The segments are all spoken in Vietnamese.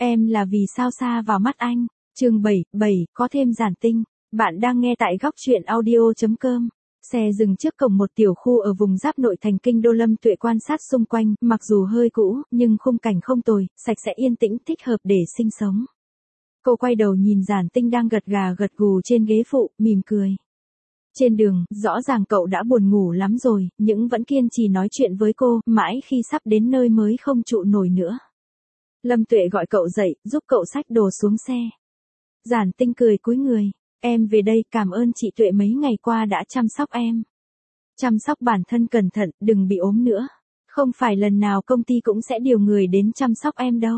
Em là vì sao xa vào mắt anh. Chương 7, có thêm Giản Tinh. Bạn đang nghe tại góc truyện audio.com. Xe dừng trước cổng một tiểu khu ở vùng giáp nội thành kinh đô. Lâm Tuệ quan sát xung quanh, mặc dù hơi cũ, nhưng khung cảnh không tồi, sạch sẽ yên tĩnh, thích hợp để sinh sống. Cô quay đầu nhìn Giản Tinh đang gật gà gật gù trên ghế phụ, mỉm cười. Trên đường, rõ ràng cậu đã buồn ngủ lắm rồi, nhưng vẫn kiên trì nói chuyện với cô, mãi khi sắp đến nơi mới không trụ nổi nữa. Lâm Tuệ gọi cậu dậy, giúp cậu xách đồ xuống xe. Giản Tinh cười cúi người. Em về đây, cảm ơn chị Tuệ mấy ngày qua đã chăm sóc em. Chăm sóc bản thân cẩn thận, đừng bị ốm nữa. Không phải lần nào công ty cũng sẽ điều người đến chăm sóc em đâu.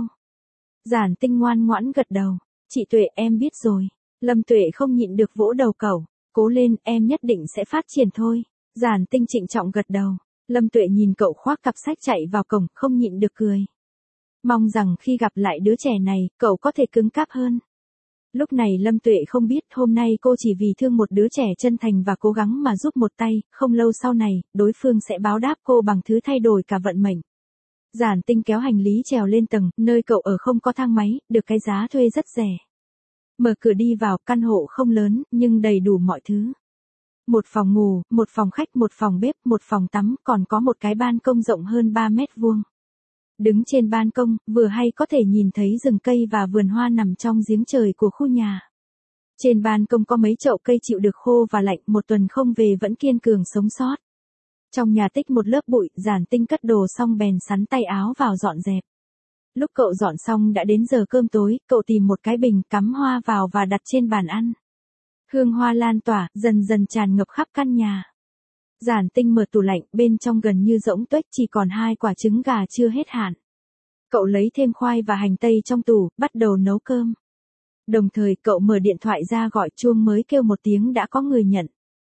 Giản Tinh ngoan ngoãn gật đầu. Chị Tuệ, em biết rồi. Lâm Tuệ không nhịn được vỗ đầu cậu. Cố lên, em nhất định sẽ phát triển thôi. Giản Tinh trịnh trọng gật đầu. Lâm Tuệ nhìn cậu khoác cặp sách chạy vào cổng, không nhịn được cười. Mong rằng khi gặp lại đứa trẻ này, cậu có thể cứng cáp hơn. Lúc này Lâm Tuệ không biết hôm nay cô chỉ vì thương một đứa trẻ chân thành và cố gắng mà giúp một tay, không lâu sau này, đối phương sẽ báo đáp cô bằng thứ thay đổi cả vận mệnh. Giản Tinh kéo hành lý trèo lên tầng, nơi cậu ở không có thang máy, được cái giá thuê rất rẻ. Mở cửa đi vào, căn hộ không lớn, nhưng đầy đủ mọi thứ. Một phòng ngủ, một phòng khách, một phòng bếp, một phòng tắm, còn có một cái ban công rộng hơn 3 mét vuông. Đứng trên ban công, vừa hay có thể nhìn thấy rừng cây và vườn hoa nằm trong giếng trời của khu nhà. Trên ban công có mấy chậu cây chịu được khô và lạnh, một tuần không về vẫn kiên cường sống sót. Trong nhà tích một lớp bụi, Giản Tinh cất đồ xong bèn sắn tay áo vào dọn dẹp. Lúc cậu dọn xong đã đến giờ cơm tối, cậu tìm một cái bình cắm hoa vào và đặt trên bàn ăn. Hương hoa lan tỏa, dần dần tràn ngập khắp căn nhà. Giản Tinh mở tủ lạnh, bên trong gần như rỗng tuếch, chỉ còn 2 quả trứng gà chưa hết hạn. Cậu lấy thêm khoai và hành tây trong tủ, bắt đầu nấu cơm. Đồng thời cậu mở điện thoại ra gọi, chuông mới kêu một tiếng đã có người nhận.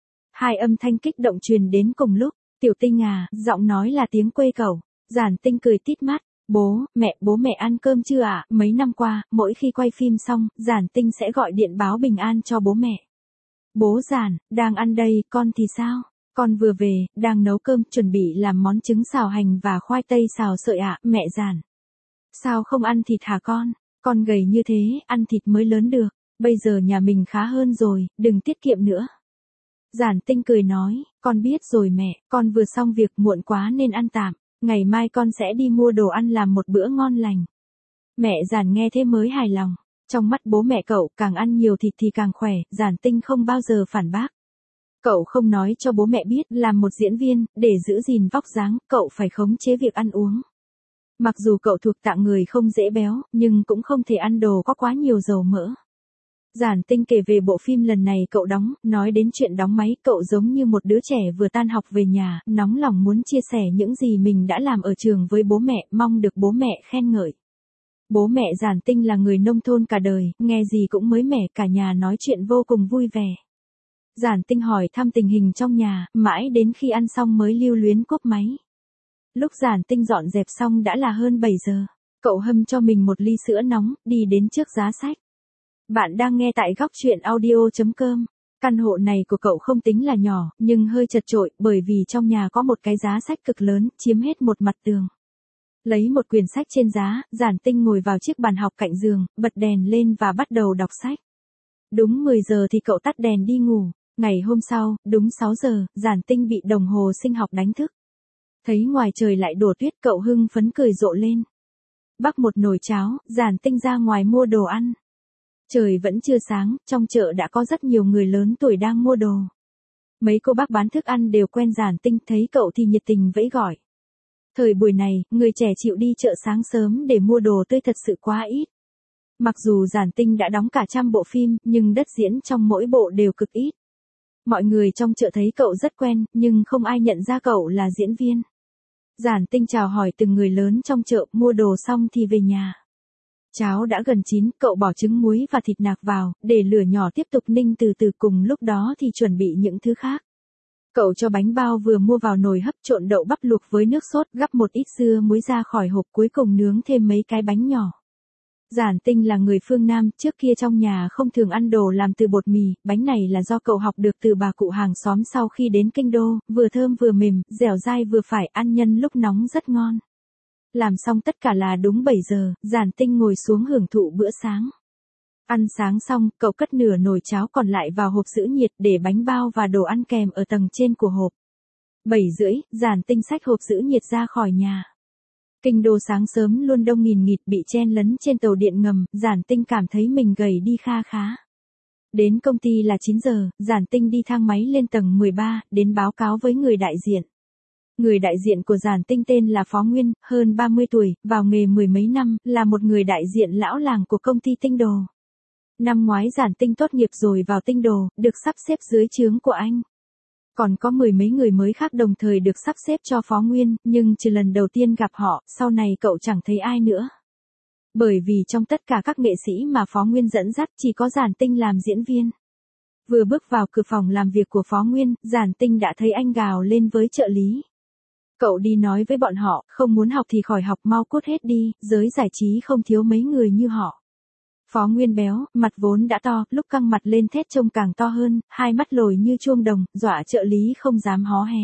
2 âm thanh kích động truyền đến cùng lúc. Tiểu Tinh à, giọng nói là tiếng quê cậu. Giản Tinh cười tít mắt. Bố mẹ ăn cơm chưa ạ? Mấy năm qua, mỗi khi quay phim xong, Giản Tinh sẽ gọi điện báo bình an cho bố mẹ. Bố Giản, đang ăn đây, con thì sao? Con vừa về, đang nấu cơm, chuẩn bị làm món trứng xào hành và khoai tây xào sợi ạ. Mẹ Giản. Sao không ăn thịt hả con? Con gầy như thế, ăn thịt mới lớn được. Bây giờ nhà mình khá hơn rồi, đừng tiết kiệm nữa. Giản Tinh cười nói, con biết rồi mẹ, con vừa xong việc muộn quá nên ăn tạm. Ngày mai con sẽ đi mua đồ ăn làm một bữa ngon lành. Mẹ Giản nghe thế mới hài lòng. Trong mắt bố mẹ cậu, càng ăn nhiều thịt thì càng khỏe, Giản Tinh không bao giờ phản bác. Cậu không nói cho bố mẹ biết, làm một diễn viên, để giữ gìn vóc dáng, cậu phải khống chế việc ăn uống. Mặc dù cậu thuộc dạng người không dễ béo, nhưng cũng không thể ăn đồ có quá nhiều dầu mỡ. Giản Tinh kể về bộ phim lần này cậu đóng, nói đến chuyện đóng máy, cậu giống như một đứa trẻ vừa tan học về nhà, nóng lòng muốn chia sẻ những gì mình đã làm ở trường với bố mẹ, mong được bố mẹ khen ngợi. Bố mẹ Giản Tinh là người nông thôn cả đời, nghe gì cũng mới mẻ, cả nhà nói chuyện vô cùng vui vẻ. Giản Tinh hỏi thăm tình hình trong nhà, mãi đến khi ăn xong mới lưu luyến cúp máy. Lúc Giản Tinh dọn dẹp xong đã là hơn 7 giờ. Cậu hâm cho mình một ly sữa nóng, đi đến trước giá sách. Bạn đang nghe tại góc truyện audio.com. Căn hộ này của cậu không tính là nhỏ, nhưng hơi chật chội, bởi vì trong nhà có một cái giá sách cực lớn, chiếm hết một mặt tường. Lấy một quyển sách trên giá, Giản Tinh ngồi vào chiếc bàn học cạnh giường, bật đèn lên và bắt đầu đọc sách. Đúng 10 giờ thì cậu tắt đèn đi ngủ. Ngày hôm sau, đúng 6 giờ, Giản Tinh bị đồng hồ sinh học đánh thức. Thấy ngoài trời lại đổ tuyết, cậu hưng phấn cười rộ lên. Bắc một nồi cháo, Giản Tinh ra ngoài mua đồ ăn. Trời vẫn chưa sáng, trong chợ đã có rất nhiều người lớn tuổi đang mua đồ. Mấy cô bác bán thức ăn đều quen Giản Tinh, thấy cậu thì nhiệt tình vẫy gọi. Thời buổi này, người trẻ chịu đi chợ sáng sớm để mua đồ tươi thật sự quá ít. Mặc dù Giản Tinh đã đóng cả trăm bộ phim, nhưng đất diễn trong mỗi bộ đều cực ít. Mọi người trong chợ thấy cậu rất quen, nhưng không ai nhận ra cậu là diễn viên. Giản Tinh chào hỏi từng người lớn trong chợ, mua đồ xong thì về nhà. Cháo đã gần chín, cậu bỏ trứng muối và thịt nạc vào, để lửa nhỏ tiếp tục ninh từ từ, cùng lúc đó thì chuẩn bị những thứ khác. Cậu cho bánh bao vừa mua vào nồi hấp, trộn đậu bắp luộc với nước sốt, gắp một ít dưa muối ra khỏi hộp, cuối cùng nướng thêm mấy cái bánh nhỏ. Giản Tinh là người phương Nam, trước kia trong nhà không thường ăn đồ làm từ bột mì, bánh này là do cậu học được từ bà cụ hàng xóm sau khi đến kinh đô, vừa thơm vừa mềm, dẻo dai vừa phải, ăn nhân lúc nóng rất ngon. Làm xong tất cả là đúng 7 giờ, Giản Tinh ngồi xuống hưởng thụ bữa sáng. Ăn sáng xong, cậu cất nửa nồi cháo còn lại vào hộp giữ nhiệt để bánh bao và đồ ăn kèm ở tầng trên của hộp. 7:30, Giản Tinh xách hộp giữ nhiệt ra khỏi nhà. Kinh đô sáng sớm luôn đông nghìn nghịt bị chen lấn trên tàu điện ngầm, Giản Tinh cảm thấy mình gầy đi kha khá. Đến công ty là 9 giờ, Giản Tinh đi thang máy lên tầng 13, đến báo cáo với người đại diện. Người đại diện của Giản Tinh tên là Phó Nguyên, hơn 30 tuổi, vào nghề mười mấy năm, là một người đại diện lão làng của công ty Tinh Đồ. Năm ngoái Giản Tinh tốt nghiệp rồi vào Tinh Đồ, được sắp xếp dưới trướng của anh. Còn có mười mấy người mới khác đồng thời được sắp xếp cho Phó Nguyên, nhưng trừ lần đầu tiên gặp họ, sau này cậu chẳng thấy ai nữa. Bởi vì trong tất cả các nghệ sĩ mà Phó Nguyên dẫn dắt chỉ có Giản Tinh làm diễn viên. Vừa bước vào cửa phòng làm việc của Phó Nguyên, Giản Tinh đã thấy anh gào lên với trợ lý. Cậu đi nói với bọn họ, không muốn học thì khỏi học, mau cút hết đi, giới giải trí không thiếu mấy người như họ. Phó Nguyên béo, mặt vốn đã to, lúc căng mặt lên thét trông càng to hơn, hai mắt lồi như chuông đồng, dọa trợ lý không dám hó hé.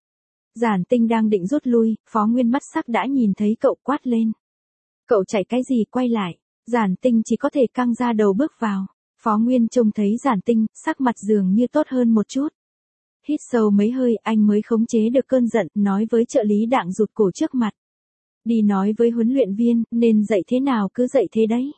Giản Tinh đang định rút lui, Phó Nguyên mắt sắc đã nhìn thấy cậu quát lên. Cậu chạy cái gì, quay lại. Giản Tinh chỉ có thể căng ra đầu bước vào. Phó Nguyên trông thấy Giản Tinh, sắc mặt dường như tốt hơn một chút. Hít sâu mấy hơi, anh mới khống chế được cơn giận, nói với trợ lý đạng rụt cổ trước mặt. Đi nói với huấn luyện viên, nên dạy thế nào cứ dạy thế đấy.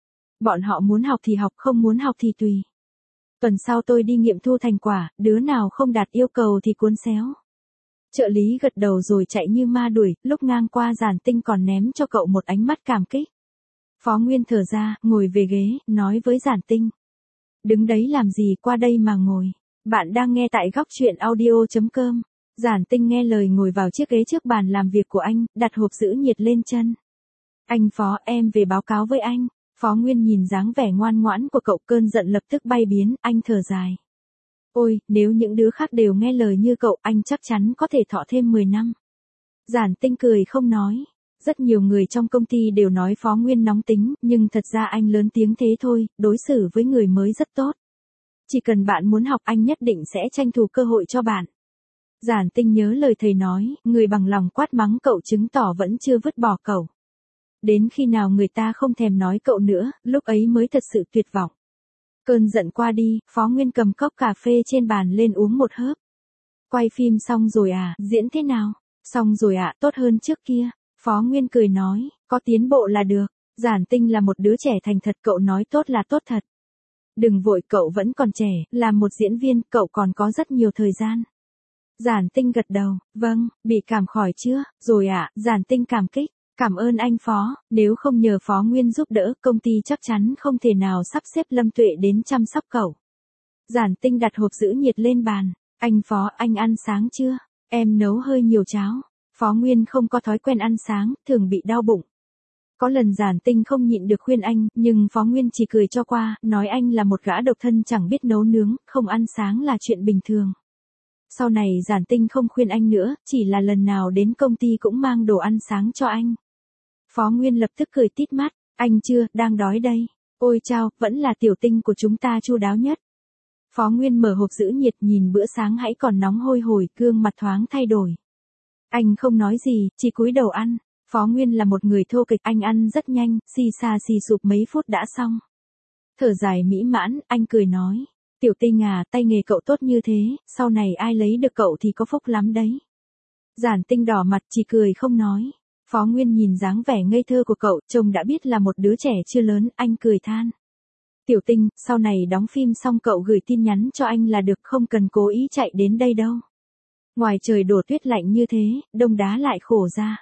Bọn họ muốn học thì học, không muốn học thì tùy. Tuần sau tôi đi nghiệm thu thành quả, đứa nào không đạt yêu cầu thì cuốn xéo. Trợ lý gật đầu rồi chạy như ma đuổi, lúc ngang qua Giản Tinh còn ném cho cậu một ánh mắt cảm kích. Phó Nguyên thở ra, ngồi về ghế, nói với Giản Tinh. Đứng đấy làm gì, qua đây mà ngồi. Bạn đang nghe tại góc truyện audio.com. Giản Tinh nghe lời ngồi vào chiếc ghế trước bàn làm việc của anh, đặt hộp giữ nhiệt lên chân. Anh Phó, em về báo cáo với anh. Phó Nguyên nhìn dáng vẻ ngoan ngoãn của cậu, cơn giận lập tức bay biến, anh thở dài. Ôi, nếu những đứa khác đều nghe lời như cậu, anh chắc chắn có thể thọ thêm 10 năm. Giản Tinh cười không nói. Rất nhiều người trong công ty đều nói Phó Nguyên nóng tính, nhưng thật ra anh lớn tiếng thế thôi, đối xử với người mới rất tốt. Chỉ cần bạn muốn học anh nhất định sẽ tranh thủ cơ hội cho bạn. Giản Tinh nhớ lời thầy nói, người bằng lòng quát mắng cậu chứng tỏ vẫn chưa vứt bỏ cậu. Đến khi nào người ta không thèm nói cậu nữa, lúc ấy mới thật sự tuyệt vọng. Cơn giận qua đi, Phó Nguyên cầm cốc cà phê trên bàn lên uống một hớp. Quay phim xong rồi à, diễn thế nào? Xong rồi ạ, tốt hơn trước kia. Phó Nguyên cười nói, có tiến bộ là được. Giản Tinh là một đứa trẻ thành thật, cậu nói tốt là tốt thật. Đừng vội, cậu vẫn còn trẻ, làm một diễn viên, cậu còn có rất nhiều thời gian. Giản Tinh gật đầu, vâng, bị cảm khỏi chưa? Rồi ạ, Giản Tinh cảm kích. Cảm ơn anh Phó, nếu không nhờ Phó Nguyên giúp đỡ, công ty chắc chắn không thể nào sắp xếp Lâm Tuệ đến chăm sóc cậu. Giản Tinh đặt hộp giữ nhiệt lên bàn. Anh Phó, anh ăn sáng chưa? Em nấu hơi nhiều cháo. Phó Nguyên không có thói quen ăn sáng, thường bị đau bụng. Có lần Giản Tinh không nhịn được khuyên anh, nhưng Phó Nguyên chỉ cười cho qua, nói anh là một gã độc thân chẳng biết nấu nướng, không ăn sáng là chuyện bình thường. Sau này Giản Tinh không khuyên anh nữa, chỉ là lần nào đến công ty cũng mang đồ ăn sáng cho anh. Phó Nguyên lập tức cười tít mắt, anh chưa, đang đói đây. Ôi chao, vẫn là Tiểu Tinh của chúng ta chu đáo nhất. Phó Nguyên mở hộp giữ nhiệt, nhìn bữa sáng hãy còn nóng hôi hổi, gương mặt thoáng thay đổi. Anh không nói gì, chỉ cúi đầu ăn. Phó Nguyên là một người thô kịch, anh ăn rất nhanh, xì xà xì sụp mấy phút đã xong. Thở dài mỹ mãn, anh cười nói. Tiểu Tinh à, tay nghề cậu tốt như thế, sau này ai lấy được cậu thì có phúc lắm đấy. Giản Tinh đỏ mặt chỉ cười không nói. Phó Nguyên nhìn dáng vẻ ngây thơ của cậu, trông đã biết là một đứa trẻ chưa lớn, anh cười than. Tiểu Tinh, sau này đóng phim xong cậu gửi tin nhắn cho anh là được, không cần cố ý chạy đến đây đâu. Ngoài trời đổ tuyết lạnh như thế, đông đá lại khổ ra.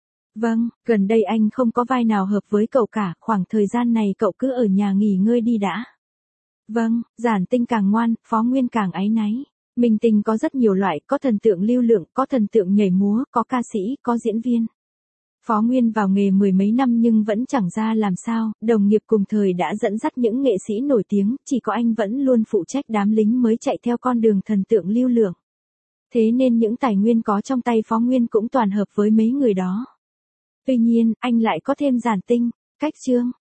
Vâng, gần đây anh không có vai nào hợp với cậu cả, khoảng thời gian này cậu cứ ở nhà nghỉ ngơi đi đã. Vâng, Giản Tinh càng ngoan, Phó Nguyên càng áy náy. Minh tinh có rất nhiều loại, có thần tượng lưu lượng, có thần tượng nhảy múa, có ca sĩ, có diễn viên. Phó Nguyên vào nghề mười mấy năm nhưng vẫn chẳng ra làm sao, đồng nghiệp cùng thời đã dẫn dắt những nghệ sĩ nổi tiếng, chỉ có anh vẫn luôn phụ trách đám lính mới chạy theo con đường thần tượng lưu lượng. Thế nên những tài nguyên có trong tay Phó Nguyên cũng toàn hợp với mấy người đó. Tuy nhiên, anh lại có thêm Giản Tinh. Cách chương